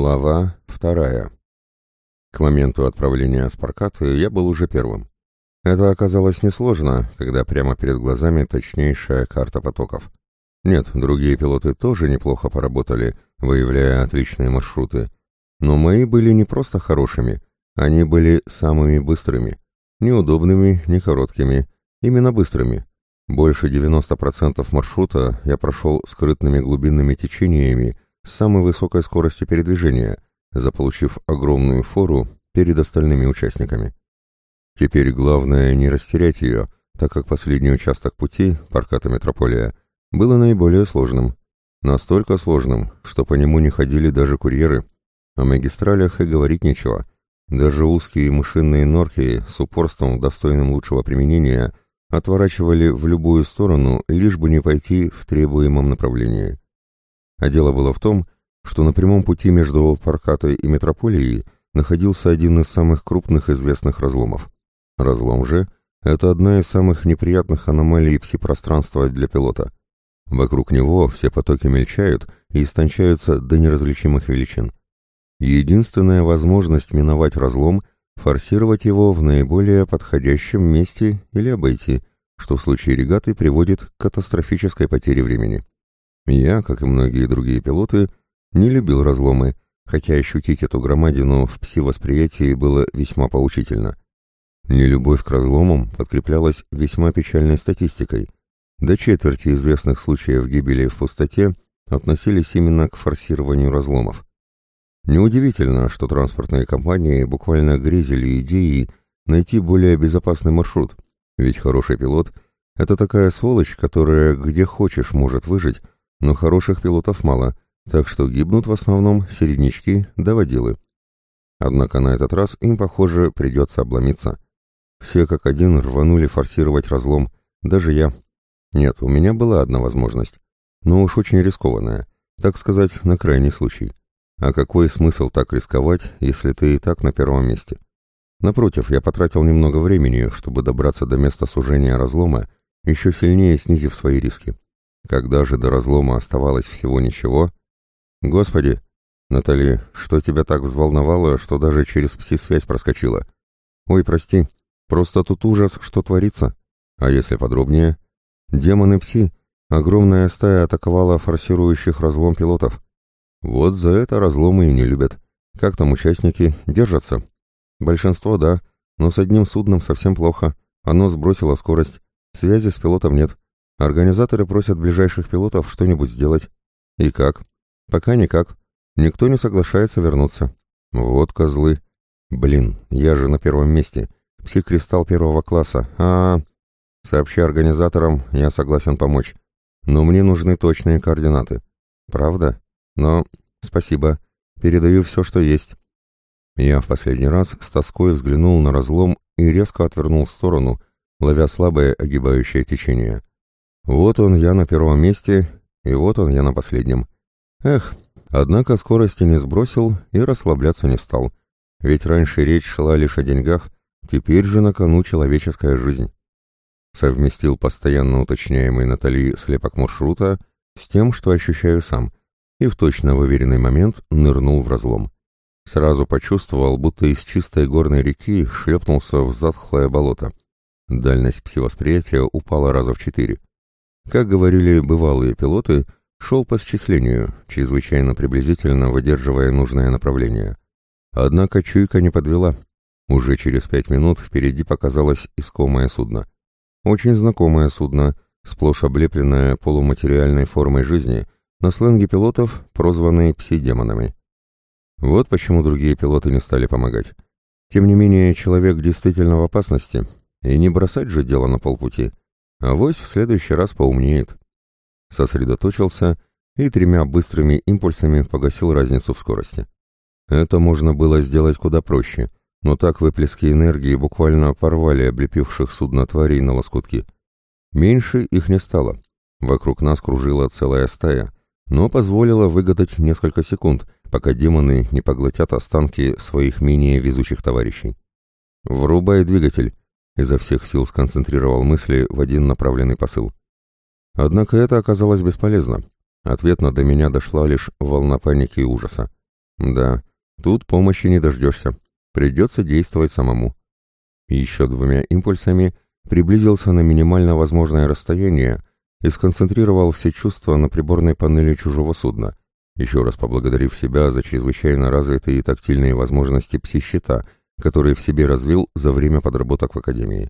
Глава 2. К моменту отправления с Паркаты я был уже первым. Это оказалось несложно, когда прямо перед глазами точнейшая карта потоков. Нет, другие пилоты тоже неплохо поработали, выявляя отличные маршруты. Но мои были не просто хорошими, они были самыми быстрыми. Неудобными, не короткими, именно быстрыми. Больше 90% маршрута я прошел скрытными глубинными течениями с самой высокой скоростью передвижения, заполучив огромную фору перед остальными участниками. Теперь главное не растерять ее, так как последний участок пути, Парката-Метрополия, было наиболее сложным. Настолько сложным, что по нему не ходили даже курьеры. О магистралях и говорить нечего. Даже узкие мышиные норки с упорством, достойным лучшего применения, отворачивали в любую сторону, лишь бы не пойти в требуемом направлении. А дело было в том, что на прямом пути между Паркатой и Метрополией находился один из самых крупных известных разломов. Разлом же — это одна из самых неприятных аномалий пси-пространства для пилота. Вокруг него все потоки мельчают и истончаются до неразличимых величин. Единственная возможность миновать разлом — форсировать его в наиболее подходящем месте или обойти, что в случае регаты приводит к катастрофической потере времени. Я, как и многие другие пилоты, не любил разломы, хотя ощутить эту громадину в пси-восприятии было весьма поучительно. Нелюбовь к разломам подкреплялась весьма печальной статистикой. До четверти известных случаев гибели в пустоте относились именно к форсированию разломов. Неудивительно, что транспортные компании буквально грезили идеей найти более безопасный маршрут, ведь хороший пилот — это такая сволочь, которая где хочешь может выжить, но хороших пилотов мало, так что гибнут в основном середнячки да водилы. Однако на этот раз им, похоже, придется обломиться. Все как один рванули форсировать разлом, даже я. Нет, у меня была одна возможность, но уж очень рискованная, так сказать, на крайний случай. А какой смысл так рисковать, если ты и так на первом месте? Напротив, я потратил немного времени, чтобы добраться до места сужения разлома, еще сильнее снизив свои риски. Когда же до разлома оставалось всего ничего... Господи! Натали, что тебя так взволновало, что даже через пси-связь проскочила? Ой, прости, просто тут ужас, что творится. А если подробнее? Демоны-пси, огромная стая атаковала форсирующих разлом пилотов. Вот за это разломы и не любят. Как там участники? Держатся? Большинство, да, но с одним судном совсем плохо. Оно сбросило скорость. Связи с пилотом нет. Организаторы просят ближайших пилотов что-нибудь сделать. И как? Пока никак. Никто не соглашается вернуться. Вот козлы. Блин, я же на первом месте. Пси-кристалл первого класса. Сообщи организаторам, я согласен помочь. Но мне нужны точные координаты. Правда? Но... Спасибо. Передаю все, что есть. Я в последний раз с тоской взглянул на разлом и резко отвернул в сторону, ловя слабое огибающее течение. Вот он я на первом месте, и вот он я на последнем. Эх, однако скорости не сбросил и расслабляться не стал. Ведь раньше речь шла лишь о деньгах, теперь же на кону человеческая жизнь. Совместил постоянно уточняемый Натали слепок маршрута с тем, что ощущаю сам, и в точно выверенный момент нырнул в разлом. Сразу почувствовал, будто из чистой горной реки шлепнулся в затхлое болото. Дальность пси-восприятия упала раза в 4. Как говорили бывалые пилоты, шел по счислению, чрезвычайно приблизительно выдерживая нужное направление. Однако чуйка не подвела. Уже через 5 минут впереди показалось искомое судно. Очень знакомое судно, сплошь облепленное полуматериальной формой жизни, на сленге пилотов, прозванные пси-демонами. Вот почему другие пилоты не стали помогать. Тем не менее, человек действительно в опасности, и не бросать же дело на полпути. Авось в следующий раз поумнеет. Сосредоточился и 3 быстрыми импульсами погасил разницу в скорости. Это можно было сделать куда проще, но так выплески энергии буквально порвали облепивших судно тварей на лоскутки. Меньше их не стало. Вокруг нас кружила целая стая, но позволила выгадать несколько секунд, пока демоны не поглотят останки своих менее везучих товарищей. «Врубай двигатель», — изо всех сил сконцентрировал мысли в один направленный посыл. Однако это оказалось бесполезно. Ответно до меня дошла лишь волна паники и ужаса. Да, тут помощи не дождешься. Придется действовать самому. Еще двумя импульсами приблизился на минимально возможное расстояние и сконцентрировал все чувства на приборной панели чужого судна, еще раз поблагодарив себя за чрезвычайно развитые тактильные возможности пси-щита, которые в себе развил за время подработок в Академии.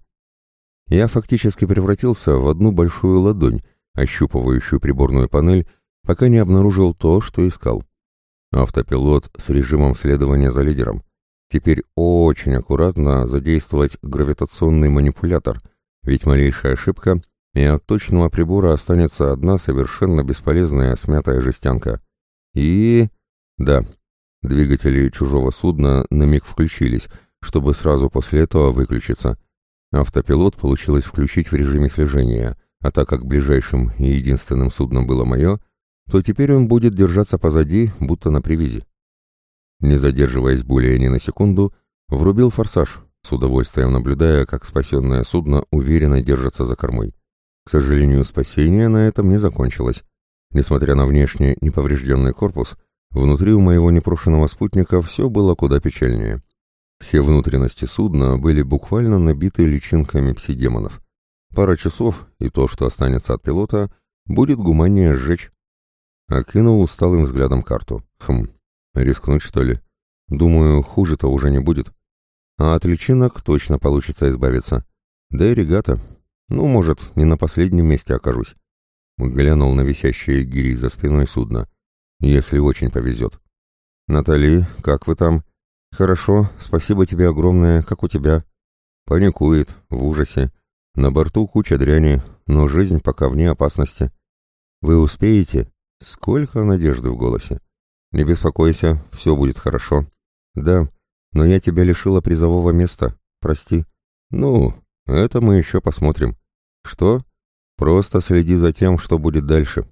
Я фактически превратился в одну большую ладонь, ощупывающую приборную панель, пока не обнаружил то, что искал. Автопилот с режимом следования за лидером. Теперь очень аккуратно задействовать гравитационный манипулятор, ведь малейшая ошибка, и от точного прибора останется одна совершенно бесполезная смятая жестянка. И... да, двигатели чужого судна на миг включились, чтобы сразу после этого выключиться. Автопилот получилось включить в режиме слежения, а так как ближайшим и единственным судном было мое, то теперь он будет держаться позади, будто на привязи. Не задерживаясь более ни на секунду, врубил форсаж, с удовольствием наблюдая, как спасенное судно уверенно держится за кормой. К сожалению, спасение на этом не закончилось. Несмотря на внешне неповрежденный корпус, внутри у моего непрошенного спутника все было куда печальнее. Все внутренности судна были буквально набиты личинками пси-демонов. Пара часов, и то, что останется от пилота, будет гуманнее сжечь. Окинул усталым взглядом карту. Рискнуть, что ли? Думаю, хуже-то уже не будет. А от личинок точно получится избавиться. Да и регата. Ну, может, не на последнем месте окажусь. Глянул на висящие гири за спиной судна. Если очень повезет. «Натали, как вы там?» «Хорошо, спасибо тебе огромное, как у тебя?» Паникует, в ужасе. На борту куча дряни, но жизнь пока вне опасности. «Вы успеете?» Сколько надежды в голосе. «Не беспокойся, все будет хорошо». «Да, но я тебя лишила призового места. Прости». «Ну, это мы еще посмотрим». «Что?» «Просто следи за тем, что будет дальше».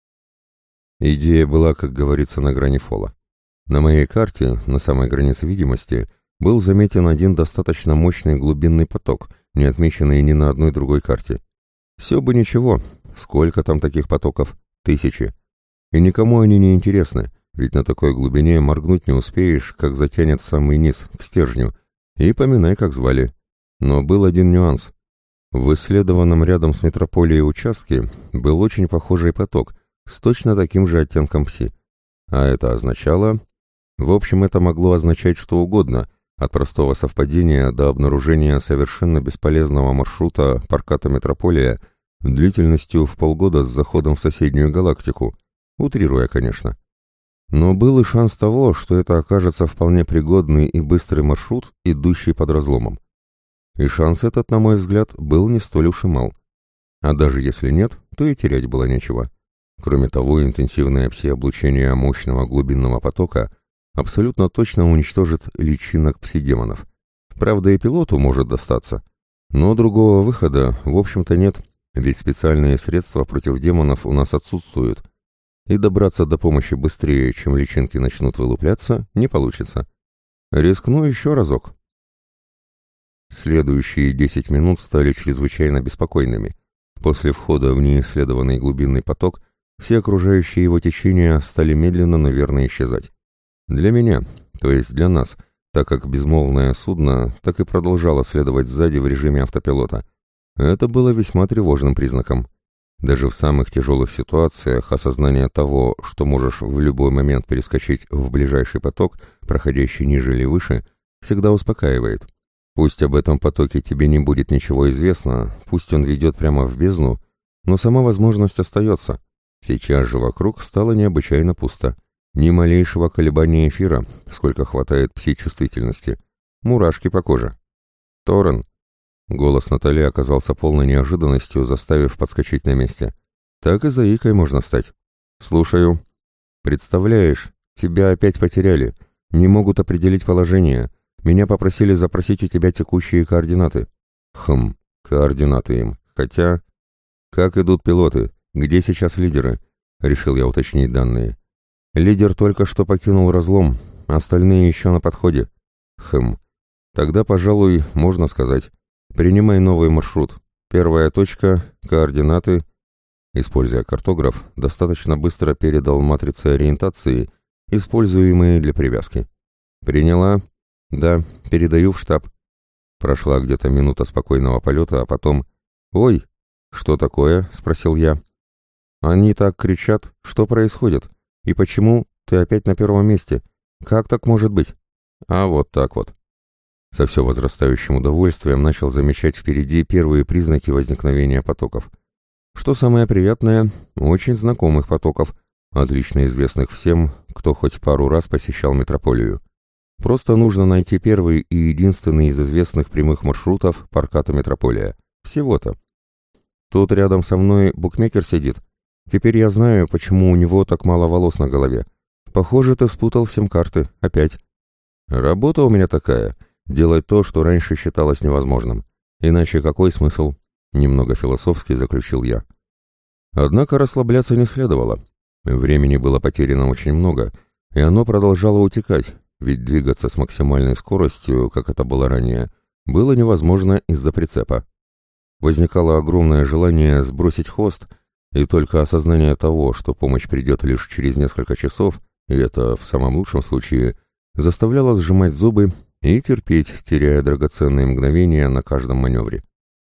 Идея была, как говорится, на грани фола. На моей карте, на самой границе видимости, был заметен один достаточно мощный глубинный поток, не отмеченный ни на одной другой карте. Все бы ничего, сколько там таких потоков? Тысячи. И никому они не интересны, ведь на такой глубине моргнуть не успеешь, как затянет в самый низ, к стержню, и поминай, как звали. Но был один нюанс. В исследованном рядом с метрополией участке был очень похожий поток, с точно таким же оттенком пси. А это означало... В общем, это могло означать что угодно, от простого совпадения до обнаружения совершенно бесполезного маршрута Парката Метрополия длительностью в полгода с заходом в соседнюю галактику, утрируя, конечно. Но был и шанс того, что это окажется вполне пригодный и быстрый маршрут, идущий под разломом. И шанс этот, на мой взгляд, был не столь уж и мал. А даже если нет, то и терять было нечего. Кроме того, интенсивное пси-облучение мощного глубинного потока абсолютно точно уничтожит личинок пси-демонов. Правда, и пилоту может достаться. Но другого выхода, в общем-то, нет, ведь специальные средства против демонов у нас отсутствуют. И добраться до помощи быстрее, чем личинки начнут вылупляться, не получится. Рискну еще разок. Следующие 10 минут стали чрезвычайно беспокойными. После входа в неисследованный глубинный поток все окружающие его течения стали медленно, но верно исчезать. Для меня, то есть для нас, так как безмолвное судно так и продолжало следовать сзади в режиме автопилота. Это было весьма тревожным признаком. Даже в самых тяжелых ситуациях осознание того, что можешь в любой момент перескочить в ближайший поток, проходящий ниже или выше, всегда успокаивает. Пусть об этом потоке тебе не будет ничего известно, пусть он ведет прямо в бездну, но сама возможность остается. Сейчас же вокруг стало необычайно пусто. Ни малейшего колебания эфира, сколько хватает пси-чувствительности. Мурашки по коже. «Торрен!» Голос Натали оказался полной неожиданностью, заставив подскочить на месте. Так и заикой можно стать. «Слушаю». «Представляешь, тебя опять потеряли. Не могут определить положение. Меня попросили запросить у тебя текущие координаты». Координаты им. Хотя... «Как идут пилоты? Где сейчас лидеры?» Решил я уточнить данные. «Лидер только что покинул разлом, остальные еще на подходе». Тогда, пожалуй, можно сказать. Принимай новый маршрут. Первая точка, координаты. Используя картограф, достаточно быстро передал матрицы ориентации используемые для привязки. «Приняла?» «Да, передаю в штаб». Прошла где-то минута спокойного полета, а потом... «Ой, что такое?» — спросил я. «Они так кричат. Что происходит? И почему ты опять на первом месте? Как так может быть?» «А вот так вот». Со все возрастающим удовольствием начал замечать впереди первые признаки возникновения потоков. Что самое приятное, очень знакомых потоков, отлично известных всем, кто хоть пару раз посещал метрополию. Просто нужно найти первый и единственный из известных прямых маршрутов парката метрополия. Всего-то. Тут рядом со мной букмекер сидит. Теперь я знаю, почему у него так мало волос на голове. Похоже, ты спутал всем карты. Опять. Работа у меня такая. Делать то, что раньше считалось невозможным. Иначе какой смысл? Немного философски заключил я. Однако расслабляться не следовало. Времени было потеряно очень много, и оно продолжало утекать, ведь двигаться с максимальной скоростью, как это было ранее, было невозможно из-за прицепа. Возникало огромное желание сбросить хвост, и только осознание того, что помощь придет лишь через несколько часов, и это в самом лучшем случае, заставляло сжимать зубы и терпеть, теряя драгоценные мгновения на каждом маневре.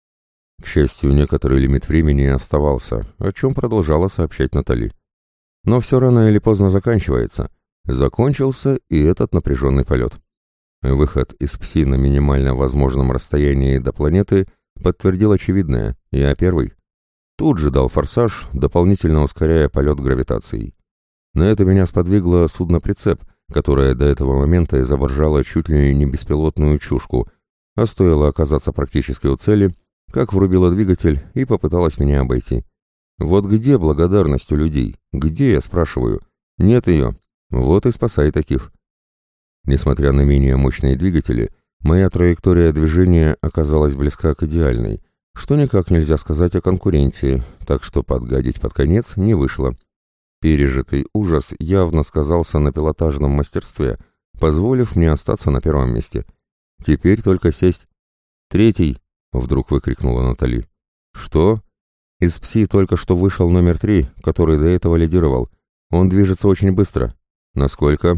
К счастью, некоторый лимит времени оставался, о чем продолжала сообщать Натали. Но все рано или поздно заканчивается. Закончился и этот напряженный полет. Выход из ПСИ на минимально возможном расстоянии до планеты подтвердил очевидное: я первый. Тут же дал форсаж, дополнительно ускоряя полет гравитацией. На это меня сподвигло судно-прицеп, которое до этого момента изображало чуть ли не беспилотную чушку, а стоило оказаться практически у цели, как врубила двигатель и попыталась меня обойти. Вот где благодарность у людей? Где, я спрашиваю? Нет ее. Вот и спасай таких. Несмотря на менее мощные двигатели, моя траектория движения оказалась близка к идеальной, что никак нельзя сказать о конкуренте, так что подгадить под конец не вышло. Пережитый ужас явно сказался на пилотажном мастерстве, позволив мне остаться на первом месте. Теперь только сесть. «Третий!» — вдруг выкрикнула Натали. «Что?» «Из ПСИ только что вышел номер 3, который до этого лидировал. Он движется очень быстро». «Насколько?»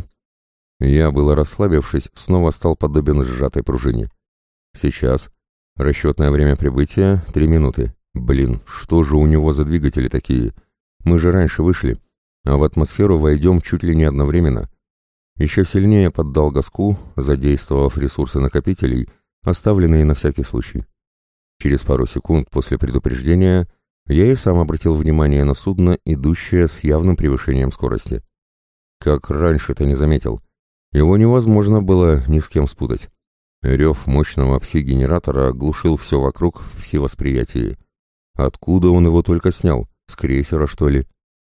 Я, было расслабившись, снова стал подобен сжатой пружине. «Сейчас. Расчетное время прибытия — 3 минуты. Блин, что же у него за двигатели такие? Мы же раньше вышли, а в атмосферу войдем чуть ли не одновременно». Еще сильнее поддал газку, задействовав ресурсы накопителей, оставленные на всякий случай. Через пару секунд после предупреждения я и сам обратил внимание на судно, идущее с явным превышением скорости. Как раньше-то не заметил. Его невозможно было ни с кем спутать. Рев мощного пси-генератора глушил все вокруг в пси-восприятии. Откуда он его только снял? С крейсера, что ли?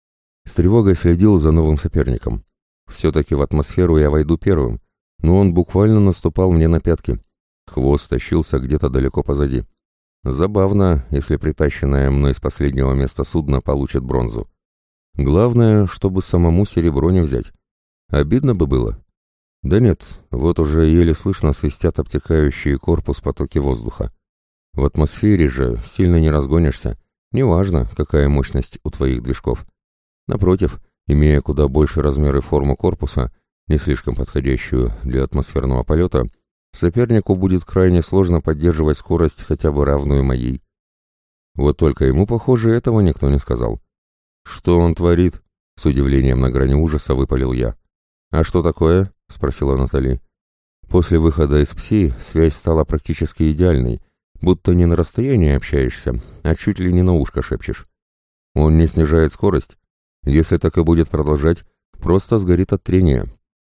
С тревогой следил за новым соперником. Все-таки в атмосферу я войду первым, но он буквально наступал мне на пятки. Хвост тащился где-то далеко позади. Забавно, если притащенное мной с последнего места судно получит бронзу. Главное, чтобы самому серебро не взять. Обидно бы было. Да нет, вот уже еле слышно свистят обтекающие корпус потоки воздуха. В атмосфере же сильно не разгонишься, неважно, какая мощность у твоих движков. Напротив, имея куда больше размер и форму корпуса, не слишком подходящую для атмосферного полета, сопернику будет крайне сложно поддерживать скорость хотя бы равную моей. Вот только ему, похоже, этого никто не сказал. «Что он творит?» — с удивлением на грани ужаса выпалил я. «А что такое?» — спросила Натали. После выхода из ПСИ связь стала практически идеальной, будто не на расстоянии общаешься, а чуть ли не на ушко шепчешь. Он не снижает скорость. Если так и будет продолжать, просто сгорит от трения.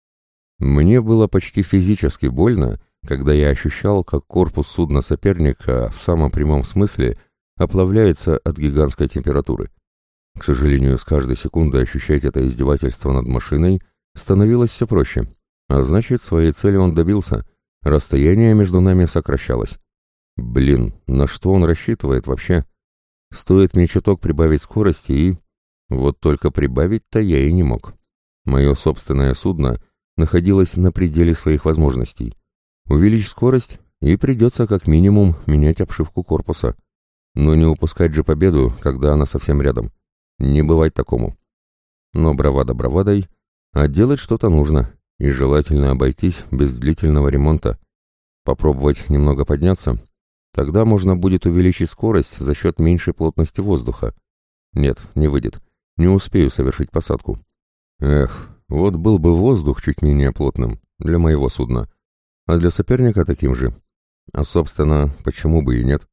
Мне было почти физически больно, когда я ощущал, как корпус судна соперника в самом прямом смысле оплавляется от гигантской температуры. К сожалению, с каждой секундой ощущать это издевательство над машиной становилось все проще, а значит, своей цели он добился, расстояние между нами сокращалось. Блин, на что он рассчитывает вообще? Стоит мне чуток прибавить скорости и... Вот только прибавить-то я и не мог. Мое собственное судно находилось на пределе своих возможностей. Увеличь скорость, и придется как минимум менять обшивку корпуса. Но не упускать же победу, когда она совсем рядом. Не бывать такому. Но бравада бравадой, А делать что-то нужно, и желательно обойтись без длительного ремонта. Попробовать немного подняться? Тогда можно будет увеличить скорость за счет меньшей плотности воздуха. Нет, не выйдет. Не успею совершить посадку. Эх, вот был бы воздух чуть менее плотным для моего судна, а для соперника таким же. А, собственно, почему бы и нет?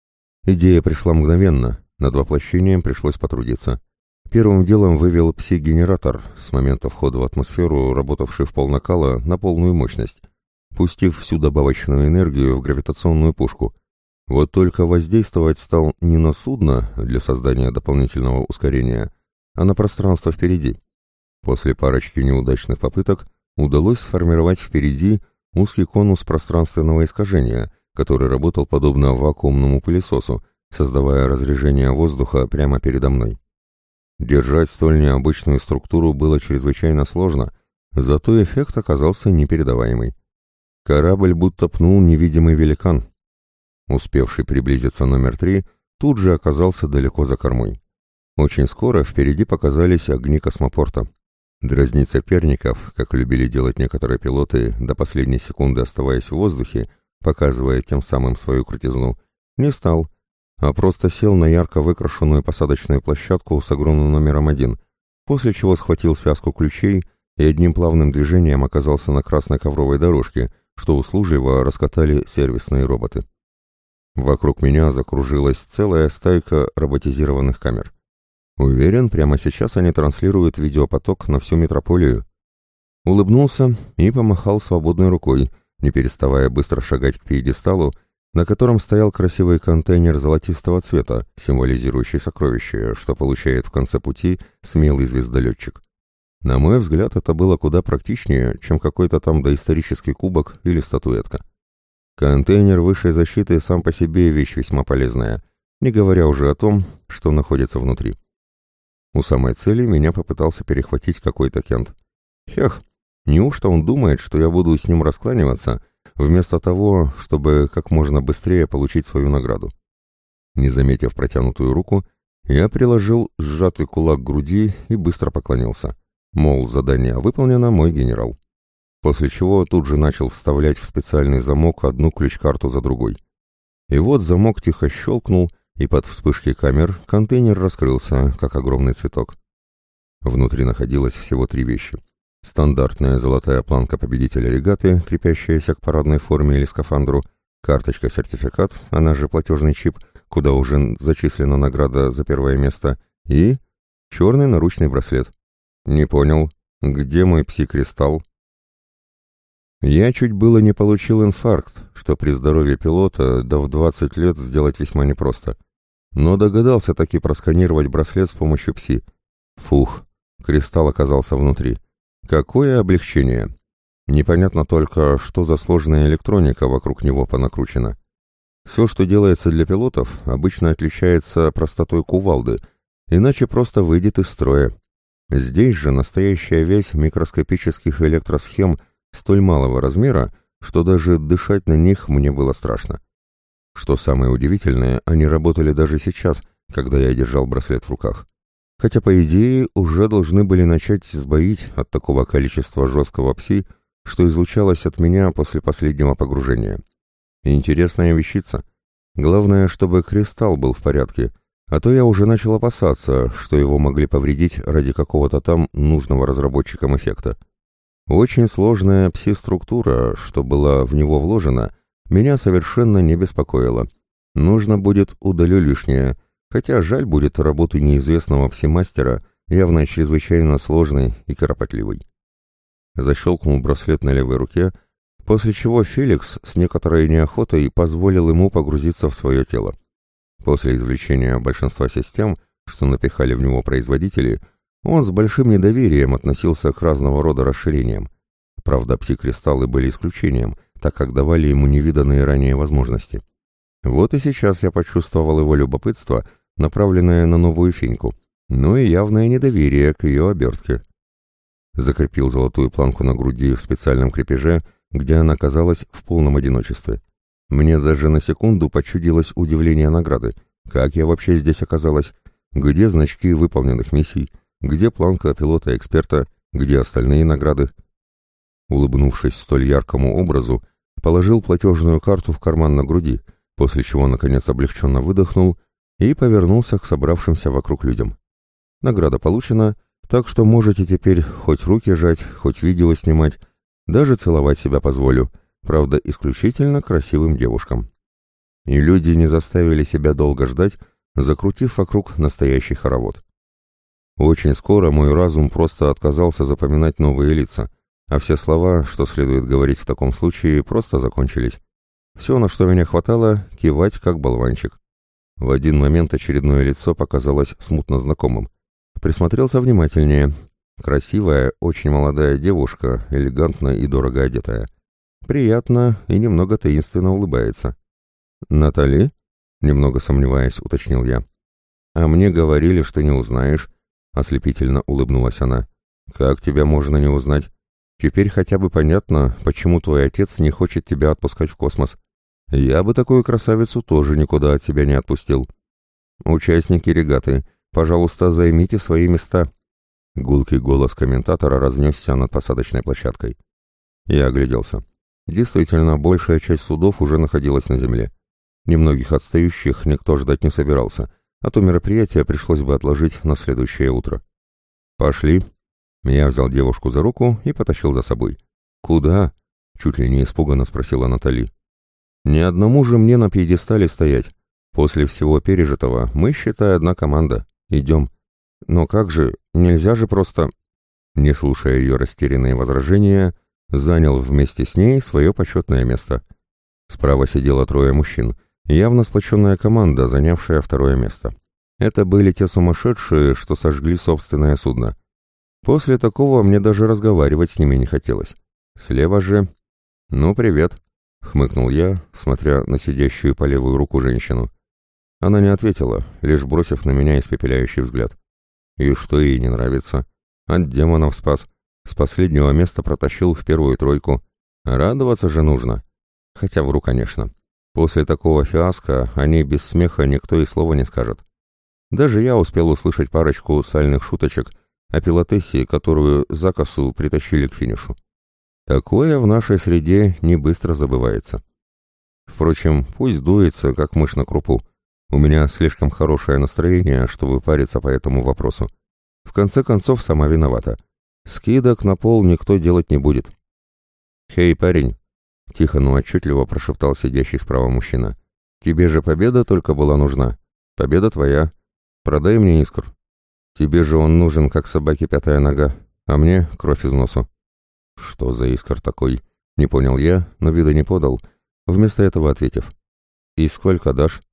Идея пришла мгновенно, над воплощением пришлось потрудиться. Первым делом вывел пси-генератор, с момента входа в атмосферу, работавший в полнакала на полную мощность, пустив всю добавочную энергию в гравитационную пушку. Вот только воздействовать стал не на судно для создания дополнительного ускорения, а на пространство впереди. После парочки неудачных попыток удалось сформировать впереди узкий конус пространственного искажения, который работал подобно вакуумному пылесосу, создавая разрежение воздуха прямо передо мной. Держать столь необычную структуру было чрезвычайно сложно, зато эффект оказался непередаваемый. Корабль будто пнул невидимый великан. Успевший приблизиться номер 3 тут же оказался далеко за кормой. Очень скоро впереди показались огни космопорта. Дразнить соперников, как любили делать некоторые пилоты, до последней секунды оставаясь в воздухе, показывая тем самым свою крутизну, не стал, а просто сел на ярко выкрашенную посадочную площадку с огромным номером 1, после чего схватил связку ключей и одним плавным движением оказался на красной ковровой дорожке, что услужливо раскатали сервисные роботы. Вокруг меня закружилась целая стайка роботизированных камер. Уверен, прямо сейчас они транслируют видеопоток на всю метрополию. Улыбнулся и помахал свободной рукой, не переставая быстро шагать к пьедесталу, на котором стоял красивый контейнер золотистого цвета, символизирующий сокровище, что получает в конце пути смелый звездолетчик. На мой взгляд, это было куда практичнее, чем какой-то там доисторический кубок или статуэтка. Контейнер высшей защиты сам по себе вещь весьма полезная, не говоря уже о том, что находится внутри. У самой цели меня попытался перехватить какой-то Кент. Хех, неужто он думает, что я буду с ним раскланиваться, вместо того, чтобы как можно быстрее получить свою награду? Не заметив протянутую руку, я приложил сжатый кулак к груди и быстро поклонился. Мол, задание выполнено, мой генерал. После чего тут же начал вставлять в специальный замок одну ключ-карту за другой. И вот замок тихо щелкнул, и под вспышки камер контейнер раскрылся, как огромный цветок. Внутри находилось всего 3 вещи. Стандартная золотая планка победителя регаты, крепящаяся к парадной форме или скафандру, карточка-сертификат, она же платежный чип, куда уже зачислена награда за первое место, и черный наручный браслет. Не понял, где мой пси-кристалл? Я чуть было не получил инфаркт, что при здоровье пилота да в 20 лет сделать весьма непросто. Но догадался таки просканировать браслет с помощью пси. Фух, кристалл оказался внутри. Какое облегчение! Непонятно только, что за сложная электроника вокруг него понакручена. Все, что делается для пилотов, обычно отличается простотой кувалды, иначе просто выйдет из строя. Здесь же настоящая вязь микроскопических электросхем столь малого размера, что даже дышать на них мне было страшно. Что самое удивительное, они работали даже сейчас, когда я держал браслет в руках. Хотя, по идее, уже должны были начать сбоить от такого количества жесткого пси, что излучалось от меня после последнего погружения. Интересная вещица. Главное, чтобы кристалл был в порядке, а то я уже начал опасаться, что его могли повредить ради какого-то там нужного разработчикам эффекта. Очень сложная пси-структура, что была в него вложена, меня совершенно не беспокоило. Нужно будет удалю лишнее, хотя жаль будет работы неизвестного пси-мастера, явно чрезвычайно сложной и кропотливой. Защелкнул браслет на левой руке, после чего Феликс с некоторой неохотой позволил ему погрузиться в свое тело. После извлечения большинства систем, что напихали в него производители, он с большим недоверием относился к разного рода расширениям. Правда, пси-кристаллы были исключением, так как давали ему невиданные ранее возможности. Вот и сейчас я почувствовал его любопытство, направленное на новую феньку, но и явное недоверие к ее обертке. Закрепил золотую планку на груди в специальном крепеже, где она оказалась в полном одиночестве. Мне даже на секунду почудилось удивление награды. Как я вообще здесь оказалась? Где значки выполненных миссий? Где планка пилота-эксперта? Где остальные награды? Улыбнувшись столь яркому образу, положил платежную карту в карман на груди, после чего, наконец, облегченно выдохнул и повернулся к собравшимся вокруг людям. Награда получена, так что можете теперь хоть руки жать, хоть видео снимать, даже целовать себя позволю, правда, исключительно красивым девушкам. И люди не заставили себя долго ждать, закрутив вокруг настоящий хоровод. Очень скоро мой разум просто отказался запоминать новые лица, а все слова, что следует говорить в таком случае, просто закончились. Все, на что меня хватало, кивать как болванчик. В один момент очередное лицо показалось смутно знакомым. Присмотрелся внимательнее. Красивая, очень молодая девушка, элегантно и дорого одетая. Приятно и немного таинственно улыбается. «Натали?» — немного сомневаясь, уточнил я. «А мне говорили, что не узнаешь», — ослепительно улыбнулась она. «Как тебя можно не узнать? Теперь хотя бы понятно, почему твой отец не хочет тебя отпускать в космос. Я бы такую красавицу тоже никуда от себя не отпустил. Участники регаты, пожалуйста, займите свои места». Гулкий голос комментатора разнесся над посадочной площадкой. Я огляделся. Действительно, большая часть судов уже находилась на земле. Немногих отстающих никто ждать не собирался, а то мероприятие пришлось бы отложить на следующее утро. «Пошли». Я взял девушку за руку и потащил за собой. «Куда?» — чуть ли не испуганно спросила Натали. «Ни одному же мне на пьедестале стоять. После всего пережитого мы, считай, одна команда. Идем». «Но как же? Нельзя же просто...» Не слушая ее растерянные возражения, занял вместе с ней свое почетное место. Справа сидело трое мужчин, явно сплоченная команда, занявшая второе место. Это были те сумасшедшие, что сожгли собственное судно. После такого мне даже разговаривать с ними не хотелось. Слева же... «Ну, привет», — хмыкнул я, смотря на сидящую по левую руку женщину. Она не ответила, лишь бросив на меня испепеляющий взгляд. И что ей не нравится? От демонов спас. С последнего места протащил в первую тройку. Радоваться же нужно. Хотя вру, конечно. После такого фиаско о ней без смеха никто и слова не скажет. Даже я успел услышать парочку сальных шуточек о пилотессе, которую за косу притащили к финишу. Такое в нашей среде не быстро забывается. Впрочем, пусть дуется, как мышь на крупу. У меня слишком хорошее настроение, чтобы париться по этому вопросу. В конце концов, сама виновата. Скидок на пол никто делать не будет. «Хей, парень!» — тихо, но отчетливо прошептал сидящий справа мужчина. «Тебе же победа только была нужна. Победа твоя. Продай мне искр. Тебе же он нужен, как собаке пятая нога, а мне кровь из носу». «Что за искр такой?» — не понял я, но вида не подал, вместо этого ответив. «И сколько дашь?»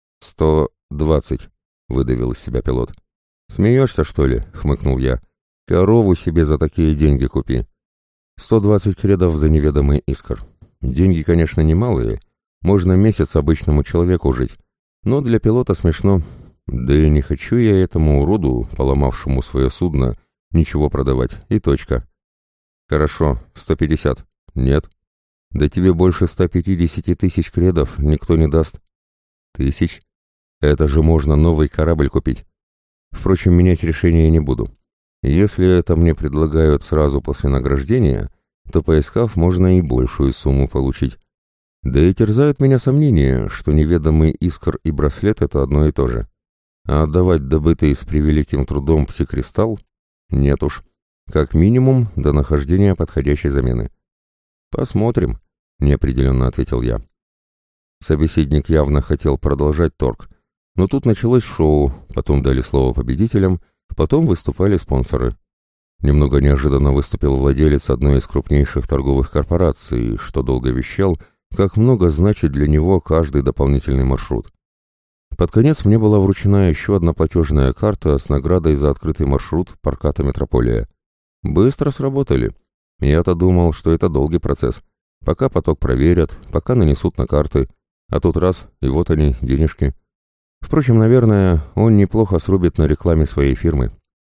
120, выдавил из себя пилот. «Смеешься, что ли?» — хмыкнул я. «Корову себе за такие деньги купи. 120 кредов за неведомый искр. Деньги, конечно, немалые. Можно месяц обычному человеку жить. Но для пилота смешно. Да и не хочу я этому уроду, поломавшему свое судно, ничего продавать. И точка». «Хорошо, 150. Нет. Да тебе больше 150 тысяч кредов никто не даст». «Тысяч? Это же можно новый корабль купить. Впрочем, менять решение не буду. Если это мне предлагают сразу после награждения, то, поискав, можно и большую сумму получить. Да и терзают меня сомнения, что неведомый искр и браслет — это одно и то же. А отдавать добытый с превеликим трудом пси-кристалл? Нет уж. Как минимум, до нахождения подходящей замены. «Посмотрим», — неопределенно ответил я. Собеседник явно хотел продолжать торг, но тут началось шоу, потом дали слово победителям, потом выступали спонсоры. Немного неожиданно выступил владелец одной из крупнейших торговых корпораций, что долго вещал, как много значит для него каждый дополнительный маршрут. Под конец мне была вручена еще одна платежная карта с наградой за открытый маршрут Парката Метрополия. Быстро сработали. Я-то думал, что это долгий процесс. Пока поток проверят, пока нанесут на карты, а тут раз, и вот они, денежки. Впрочем, наверное, он неплохо срубит на рекламе своей фирмы.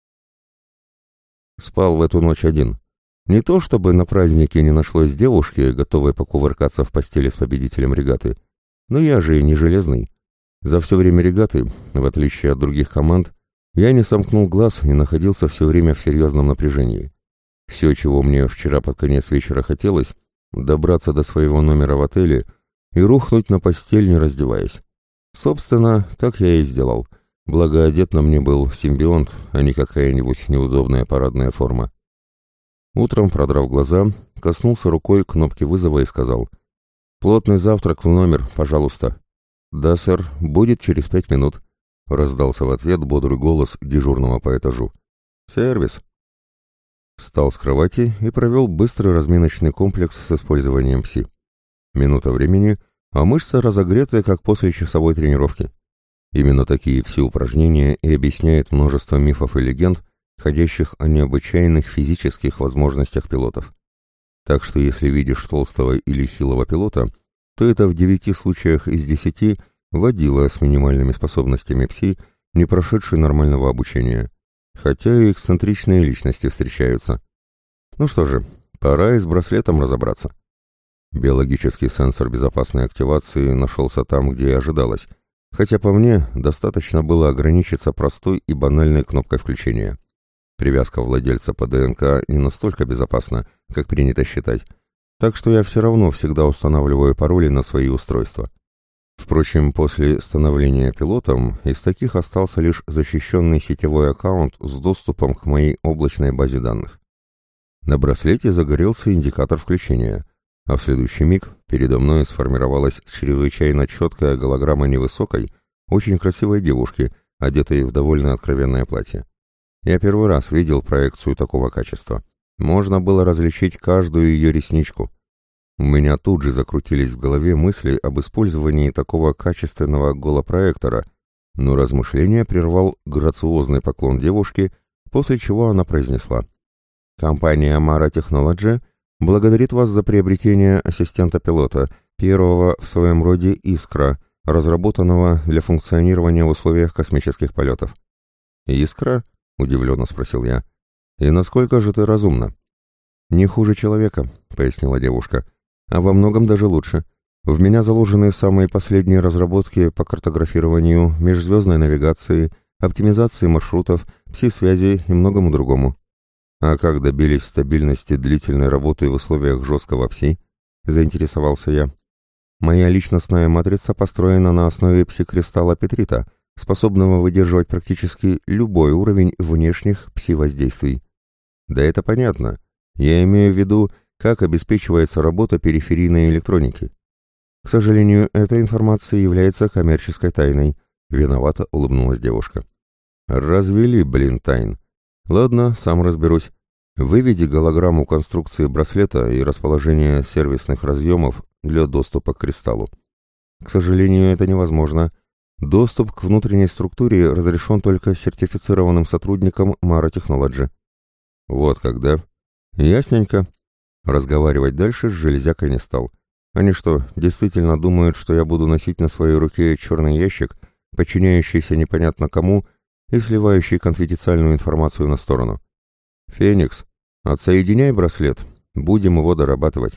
Спал в эту ночь один. Не то чтобы на празднике не нашлось девушки, готовой покувыркаться в постели с победителем регаты, но я же и не железный. За все время регаты, в отличие от других команд, я не сомкнул глаз и находился все время в серьезном напряжении. Все, чего мне вчера под конец вечера хотелось, добраться до своего номера в отеле и рухнуть на постель, не раздеваясь. Собственно, так я и сделал. Благо, одет на мне был симбионт, а не какая-нибудь неудобная парадная форма. Утром, продрав глаза, коснулся рукой кнопки вызова и сказал: «Плотный завтрак в номер, пожалуйста». «Да, сэр, будет через 5 минут», — раздался в ответ бодрый голос дежурного по этажу. «Сервис». Встал с кровати и провел быстрый разминочный комплекс с использованием ПСИ. Минута времени, а мышцы разогреты, как после часовой тренировки. Именно такие ПСИ-упражнения и объясняют множество мифов и легенд, ходящих о необычайных физических возможностях пилотов. Так что если видишь толстого или хилого пилота, то это в 9 случаях из 10 водила с минимальными способностями ПСИ, не прошедший нормального обучения. Хотя и эксцентричные личности встречаются. Ну что же, пора и с браслетом разобраться. Биологический сенсор безопасной активации нашелся там, где и ожидалось, хотя по мне достаточно было ограничиться простой и банальной кнопкой включения. Привязка владельца по ДНК не настолько безопасна, как принято считать, так что я все равно всегда устанавливаю пароли на свои устройства. Впрочем, после становления пилотом из таких остался лишь защищенный сетевой аккаунт с доступом к моей облачной базе данных. На браслете загорелся индикатор включения, а в следующий миг передо мной сформировалась чрезвычайно четкая голограмма невысокой, очень красивой девушки, одетой в довольно откровенное платье. Я первый раз видел проекцию такого качества. Можно было различить каждую ее ресничку. У меня тут же закрутились в голове мысли об использовании такого качественного голопроектора, но размышление прервал грациозный поклон девушки, после чего она произнесла: «Компания Mara Technology благодарит вас за приобретение ассистента пилота, первого в своем роде «Искра», разработанного для функционирования в условиях космических полетов». «Искра?» — удивленно спросил я. «И насколько же ты разумна?» «Не хуже человека», — пояснила девушка, — «а во многом даже лучше. В меня заложены самые последние разработки по картографированию, межзвездной навигации, оптимизации маршрутов, ПСИ-связи и многому другому». «А как добились стабильности длительной работы в условиях жесткого ПСИ?» — заинтересовался я. «Моя личностная матрица построена на основе пси-кристалла Петрита, способного выдерживать практически любой уровень внешних ПСИ-воздействий». «Да это понятно. Я имею в виду, как обеспечивается работа периферийной электроники». «К сожалению, эта информация является коммерческой тайной», — виновато улыбнулась девушка. «Развели, блин, тайн. Ладно, сам разберусь. Выведи голограмму конструкции браслета и расположение сервисных разъемов для доступа к кристаллу». «К сожалению, это невозможно. Доступ к внутренней структуре разрешен только сертифицированным сотрудникам Mara Technology». «Вот когда. Ясненько». Разговаривать дальше с железякой не стал. Они что, действительно думают, что я буду носить на своей руке черный ящик, подчиняющийся непонятно кому и сливающий конфиденциальную информацию на сторону? «Феникс, отсоединяй браслет, будем его дорабатывать».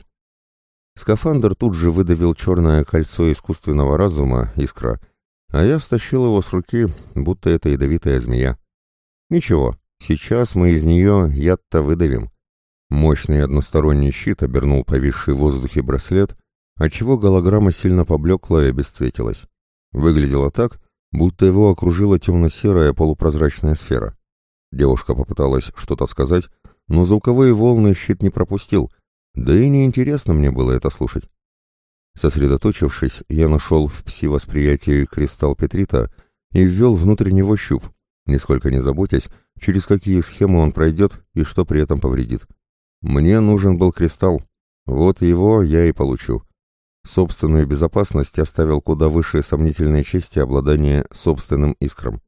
Скафандр тут же выдавил черное кольцо искусственного разума, искра, а я стащил его с руки, будто это ядовитая змея. Ничего, сейчас мы из нее яд-то выдавим. Мощный односторонний щит обернул повисший в воздухе браслет, отчего голограмма сильно поблекла и обесцветилась. Выглядело так, будто его окружила темно-серая полупрозрачная сфера. Девушка попыталась что-то сказать, но звуковые волны щит не пропустил, да и неинтересно мне было это слушать. Сосредоточившись, я нашел в пси-восприятии кристалл Петрита и ввел внутрь него щуп, нисколько не заботясь, через какие схемы он пройдет и что при этом повредит. Мне нужен был кристалл, вот его я и получу. Собственную безопасность оставил куда выше сомнительной чести обладания собственным искром.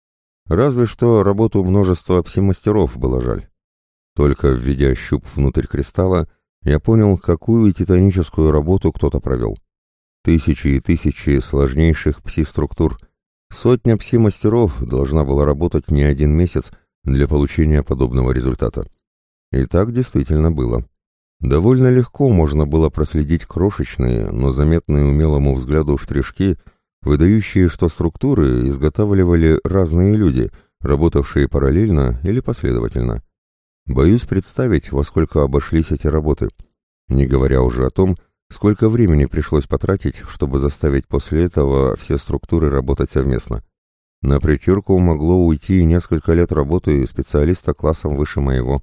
Разве что работу множества пси-мастеров было жаль. Только введя щуп внутрь кристалла, я понял, какую титаническую работу кто-то провел. Тысячи и тысячи сложнейших пси-структур. Сотня пси-мастеров должна была работать не один месяц для получения подобного результата. И так действительно было. Довольно легко можно было проследить крошечные, но заметные умелому взгляду штришки, выдающие, что структуры изготавливали разные люди, работавшие параллельно или последовательно. Боюсь представить, во сколько обошлись эти работы, не говоря уже о том, сколько времени пришлось потратить, чтобы заставить после этого все структуры работать совместно. На притирку могло уйти несколько лет работы специалиста классом выше моего.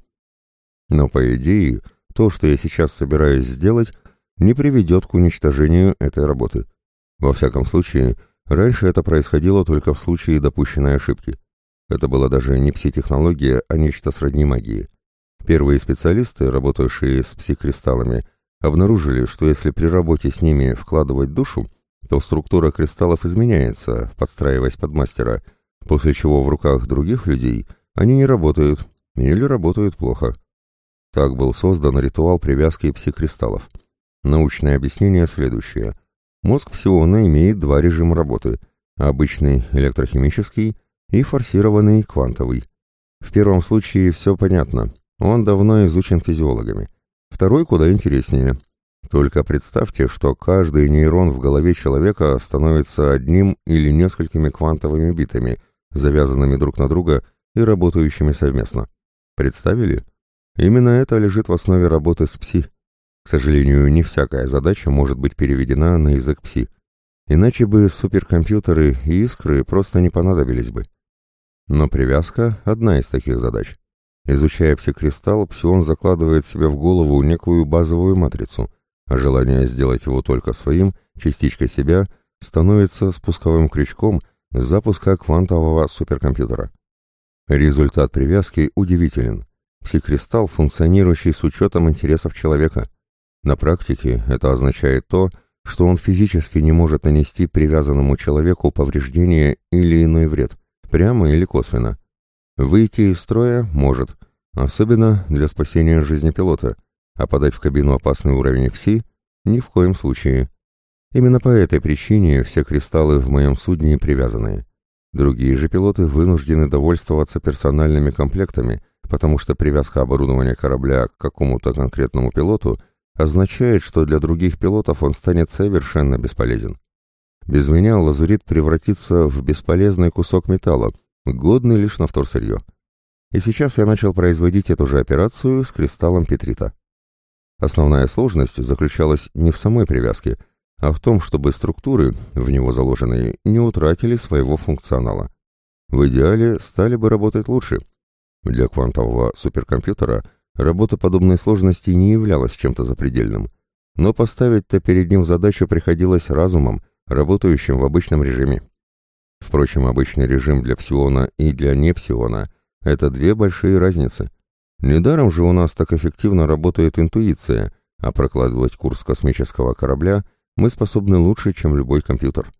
Но, по идее, то, что я сейчас собираюсь сделать, не приведет к уничтожению этой работы. Во всяком случае, раньше это происходило только в случае допущенной ошибки. Это была даже не пси-технология, а нечто сродни магии. Первые специалисты, работавшие с пси-кристаллами, обнаружили, что если при работе с ними вкладывать душу, то структура кристаллов изменяется, подстраиваясь под мастера, после чего в руках других людей они не работают или работают плохо. Так был создан ритуал привязки пси-кристаллов. Научное объяснение следующее. Мозг псиона имеет два режима работы – обычный электрохимический и форсированный квантовый. В первом случае все понятно, он давно изучен физиологами. Второй куда интереснее. Только представьте, что каждый нейрон в голове человека становится одним или несколькими квантовыми битами, завязанными друг на друга и работающими совместно. Представили? Именно это лежит в основе работы с пси. К сожалению, не всякая задача может быть переведена на язык пси. Иначе бы суперкомпьютеры и искры просто не понадобились бы. Но привязка – одна из таких задач. Изучая пси-кристалл, псион закладывает себе в голову некую базовую матрицу, а желание сделать его только своим, частичкой себя, становится спусковым крючком запуска квантового суперкомпьютера. Результат привязки удивителен. Пси-кристалл, функционирующий с учетом интересов человека. На практике это означает то, что он физически не может нанести привязанному человеку повреждение или иной вред, прямо или косвенно. Выйти из строя может, особенно для спасения жизни пилота, а подать в кабину опасный уровень пси – ни в коем случае. Именно по этой причине все кристаллы в моем судне привязаны. Другие же пилоты вынуждены довольствоваться персональными комплектами, потому что привязка оборудования корабля к какому-то конкретному пилоту означает, что для других пилотов он станет совершенно бесполезен. Без меня лазурит превратится в бесполезный кусок металла, годный лишь на вторсырье. И сейчас я начал производить эту же операцию с кристаллом петрита. Основная сложность заключалась не в самой привязке, а в том, чтобы структуры, в него заложенные, не утратили своего функционала. В идеале стали бы работать лучше. Для квантового суперкомпьютера работа подобной сложности не являлась чем-то запредельным, но поставить-то перед ним задачу приходилось разумом, работающим в обычном режиме. Впрочем, обычный режим для псиона и для непсиона – это две большие разницы. Недаром же у нас так эффективно работает интуиция, а прокладывать курс космического корабля мы способны лучше, чем любой компьютер.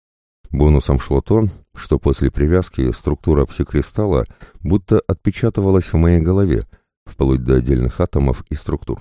Бонусом шло то, что после привязки структура пси-кристалла будто отпечатывалась в моей голове, вплоть до отдельных атомов и структур.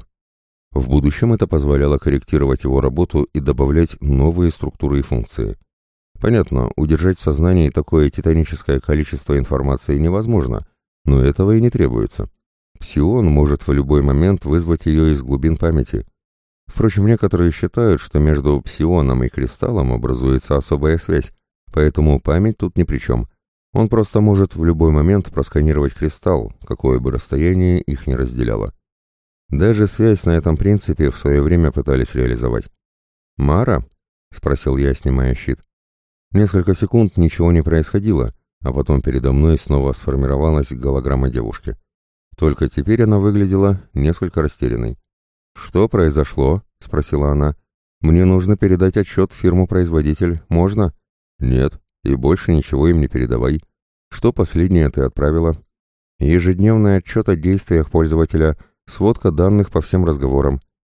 В будущем это позволяло корректировать его работу и добавлять новые структуры и функции. Понятно, удержать в сознании такое титаническое количество информации невозможно, но этого и не требуется. Псион может в любой момент вызвать ее из глубин памяти. Впрочем, некоторые считают, что между псионом и кристаллом образуется особая связь, поэтому память тут ни при чем. Он просто может в любой момент просканировать кристалл, какое бы расстояние их ни разделяло. Даже связь на этом принципе в свое время пытались реализовать. «Мара?» — спросил я, снимая щит. Несколько секунд ничего не происходило, а потом передо мной снова сформировалась голограмма девушки. Только теперь она выглядела несколько растерянной. «Что произошло?» — спросила она. «Мне нужно передать отчет в фирму-производитель. Можно?» «Нет, и больше ничего им не передавай. Что последнее ты отправила?» «Ежедневный отчет о действиях пользователя, сводка данных по всем разговорам.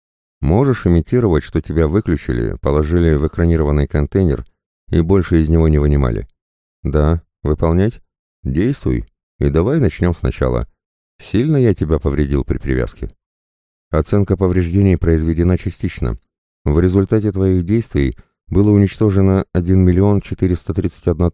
Можешь имитировать, что тебя выключили, положили в экранированный контейнер и больше из него не вынимали?» «Да. Выполнять?» «Действуй. И давай начнем сначала. Сильно я тебя повредил при привязке?» «Оценка повреждений произведена частично. В результате твоих действий было уничтожено 1 431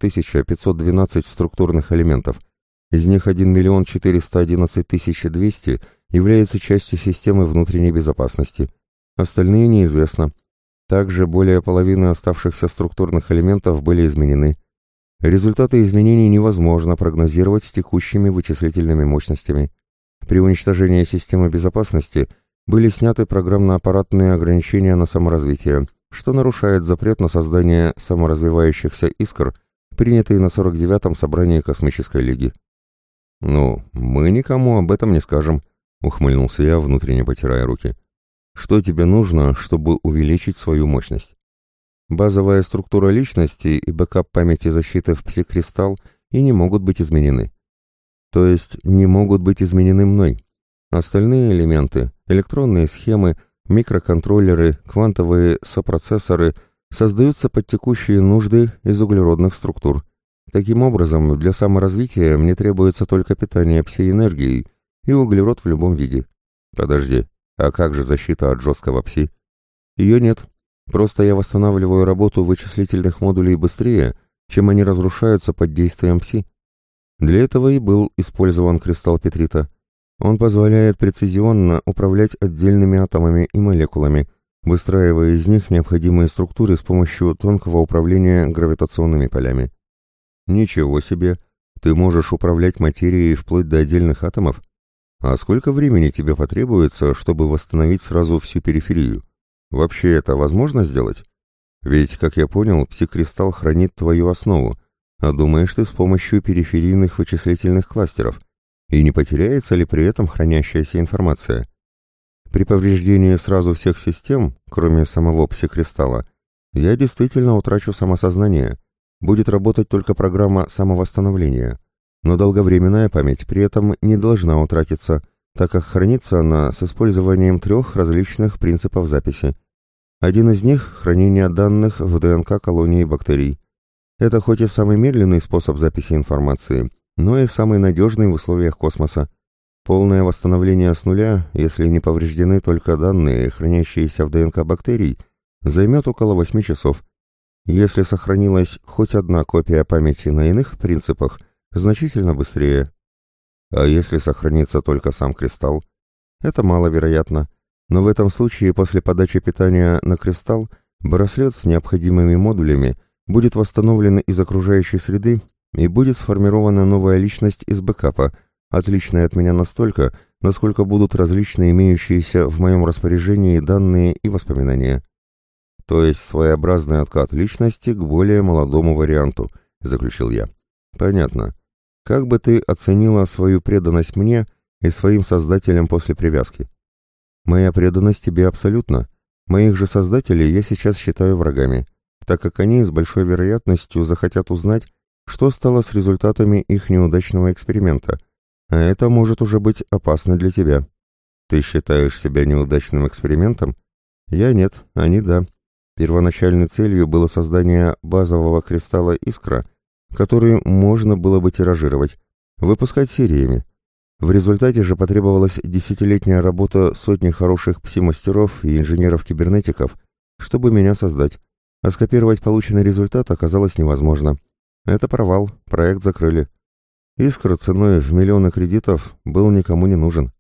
512 структурных элементов. Из них 1 411 200 являются частью системы внутренней безопасности. Остальные неизвестно. Также более половины оставшихся структурных элементов были изменены. Результаты изменений невозможно прогнозировать с текущими вычислительными мощностями. При уничтожении системы безопасности были сняты программно-аппаратные ограничения на саморазвитие, что нарушает запрет на создание саморазвивающихся искр, принятый на 49-м собрании Космической Лиги. «Ну, мы никому об этом не скажем», — ухмыльнулся я, внутренне потирая руки. «Что тебе нужно, чтобы увеличить свою мощность?» Базовая структура личности и бэкап памяти защиты в пси-кристалл и не могут быть изменены. То есть не могут быть изменены мной. Остальные элементы, электронные схемы, микроконтроллеры, квантовые сопроцессоры создаются под текущие нужды из углеродных структур. Таким образом, для саморазвития мне требуется только питание пси-энергией и углерод в любом виде. Подожди, а как же защита от жесткого пси? Ее нет. Просто я восстанавливаю работу вычислительных модулей быстрее, чем они разрушаются под действием пси. Для этого и был использован кристалл Петрита. Он позволяет прецизионно управлять отдельными атомами и молекулами, выстраивая из них необходимые структуры с помощью тонкого управления гравитационными полями. Ничего себе! Ты можешь управлять материей вплоть до отдельных атомов? А сколько времени тебе потребуется, чтобы восстановить сразу всю периферию? Вообще это возможно сделать? Ведь, как я понял, пси-кристалл хранит твою основу, а думаешь ты с помощью периферийных вычислительных кластеров. И не потеряется ли при этом хранящаяся информация? При повреждении сразу всех систем, кроме самого пси-кристалла, я действительно утрачу самосознание. Будет работать только программа самовосстановления. Но долговременная память при этом не должна утратиться, так как хранится она с использованием 3 различных принципов записи. Один из них – хранение данных в ДНК колонии бактерий. Это хоть и самый медленный способ записи информации, но и самый надежный в условиях космоса. Полное восстановление с нуля, если не повреждены только данные, хранящиеся в ДНК бактерий, займет около 8 часов. Если сохранилась хоть одна копия памяти на иных принципах, значительно быстрее. А если сохранится только сам кристалл? Это маловероятно. Но в этом случае после подачи питания на кристалл браслет с необходимыми модулями будет восстановлен из окружающей среды и будет сформирована новая личность из бэкапа, отличная от меня настолько, насколько будут различные имеющиеся в моем распоряжении данные и воспоминания. То есть своеобразный откат личности к более молодому варианту, заключил я. Понятно. Как бы ты оценила свою преданность мне и своим создателям после привязки? Моя преданность тебе абсолютна. Моих же создателей я сейчас считаю врагами, так как они с большой вероятностью захотят узнать, что стало с результатами их неудачного эксперимента, а это может уже быть опасно для тебя. Ты считаешь себя неудачным экспериментом? Я нет, они да. Первоначальной целью было создание базового кристалла «Искра», который можно было бы тиражировать, выпускать сериями. В результате же потребовалась десятилетняя работа сотни хороших пси-мастеров и инженеров-кибернетиков, чтобы меня создать, а скопировать полученный результат оказалось невозможно. Это провал, проект закрыли. «Искра» ценой в миллионы кредитов был никому не нужен.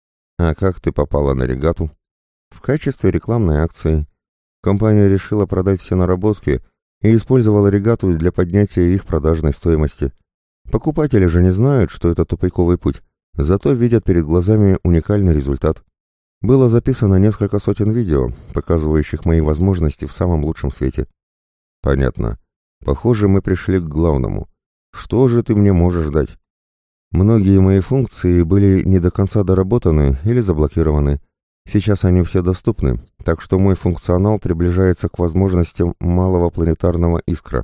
А как ты попала на регату? В качестве рекламной акции. Компания решила продать все наработки и использовала регату для поднятия их продажной стоимости. Покупатели же не знают, что это тупиковый путь, зато видят перед глазами уникальный результат. Было записано несколько сотен видео, показывающих мои возможности в самом лучшем свете. Понятно. Похоже, мы пришли к главному. Что же ты мне можешь дать? Многие мои функции были не до конца доработаны или заблокированы. Сейчас они все доступны, так что мой функционал приближается к возможностям малого планетарного искра.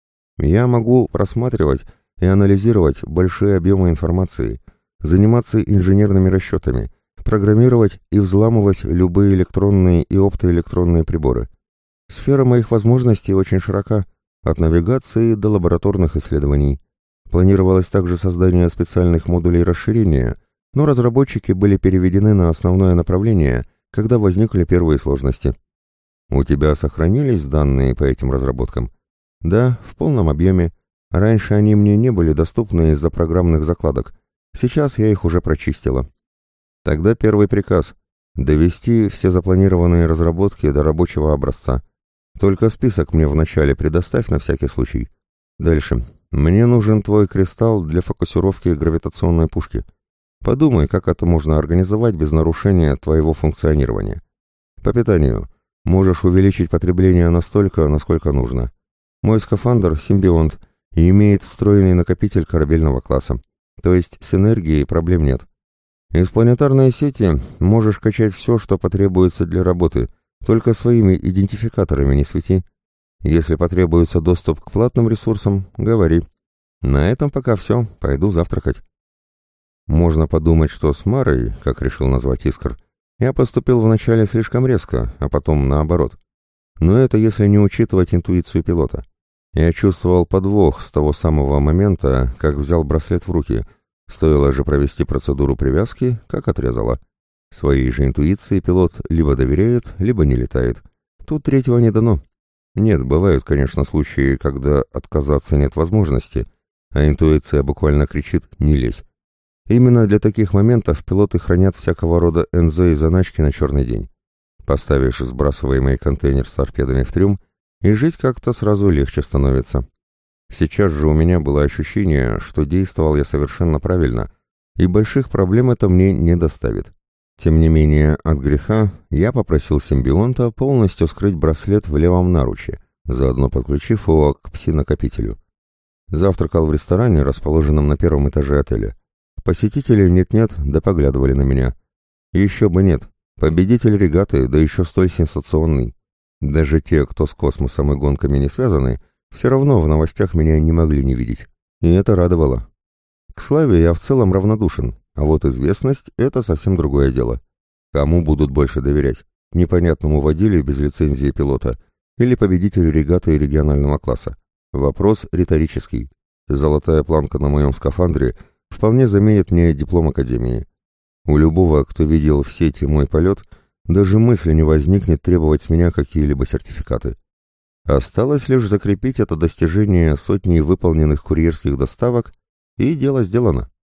Я могу просматривать и анализировать большие объемы информации, заниматься инженерными расчетами, программировать и взламывать любые электронные и оптоэлектронные приборы. Сфера моих возможностей очень широка, от навигации до лабораторных исследований. Планировалось также создание специальных модулей расширения, но разработчики были переведены на основное направление, когда возникли первые сложности. У тебя сохранились данные по этим разработкам? Да, в полном объеме. Раньше они мне не были доступны из-за программных закладок. Сейчас я их уже прочистила. Тогда первый приказ – довести все запланированные разработки до рабочего образца. Только список мне вначале предоставь на всякий случай. Дальше. Мне нужен твой кристалл для фокусировки гравитационной пушки. Подумай, как это можно организовать без нарушения твоего функционирования. По питанию. Можешь увеличить потребление настолько, насколько нужно. Мой скафандр — симбионт и имеет встроенный накопитель корабельного класса. То есть с энергией проблем нет. Из планетарной сети можешь качать все, что потребуется для работы, только своими идентификаторами не свети. Если потребуется доступ к платным ресурсам, говори. На этом пока все, пойду завтракать. Можно подумать, что с Марой, как решил назвать Искр, я поступил вначале слишком резко, а потом наоборот. Но это если не учитывать интуицию пилота. Я чувствовал подвох с того самого момента, как взял браслет в руки. Стоило же провести процедуру привязки, как отрезало. Своей же интуиции пилот либо доверяет, либо не летает. Тут третьего не дано. Нет, бывают, конечно, случаи, когда отказаться нет возможности, а интуиция буквально кричит «не лезь». Именно для таких моментов пилоты хранят всякого рода НЗ и заначки на черный день. Поставишь сбрасываемый контейнер с торпедами в трюм, и жить как-то сразу легче становится. Сейчас же у меня было ощущение, что действовал я совершенно правильно, и больших проблем это мне не доставит. Тем не менее, от греха я попросил симбионта полностью скрыть браслет в левом наруче, заодно подключив его к пси-накопителю. Завтракал в ресторане, расположенном на первом этаже отеля. Посетители нет-нет, да поглядывали на меня. Еще бы нет, победитель регаты, да еще столь сенсационный. Даже те, кто с космосом и гонками не связаны, все равно в новостях меня не могли не видеть. И это радовало. К славе я в целом равнодушен, а вот известность — это совсем другое дело. Кому будут больше доверять? Непонятному водиле без лицензии пилота или победителю регаты регионального класса? Вопрос риторический. Золотая планка на моем скафандре вполне заменит мне диплом академии. У любого, кто видел в сети мой полет, даже мысли не возникнет требовать с меня какие-либо сертификаты. Осталось лишь закрепить это достижение сотней выполненных курьерских доставок, и дело сделано.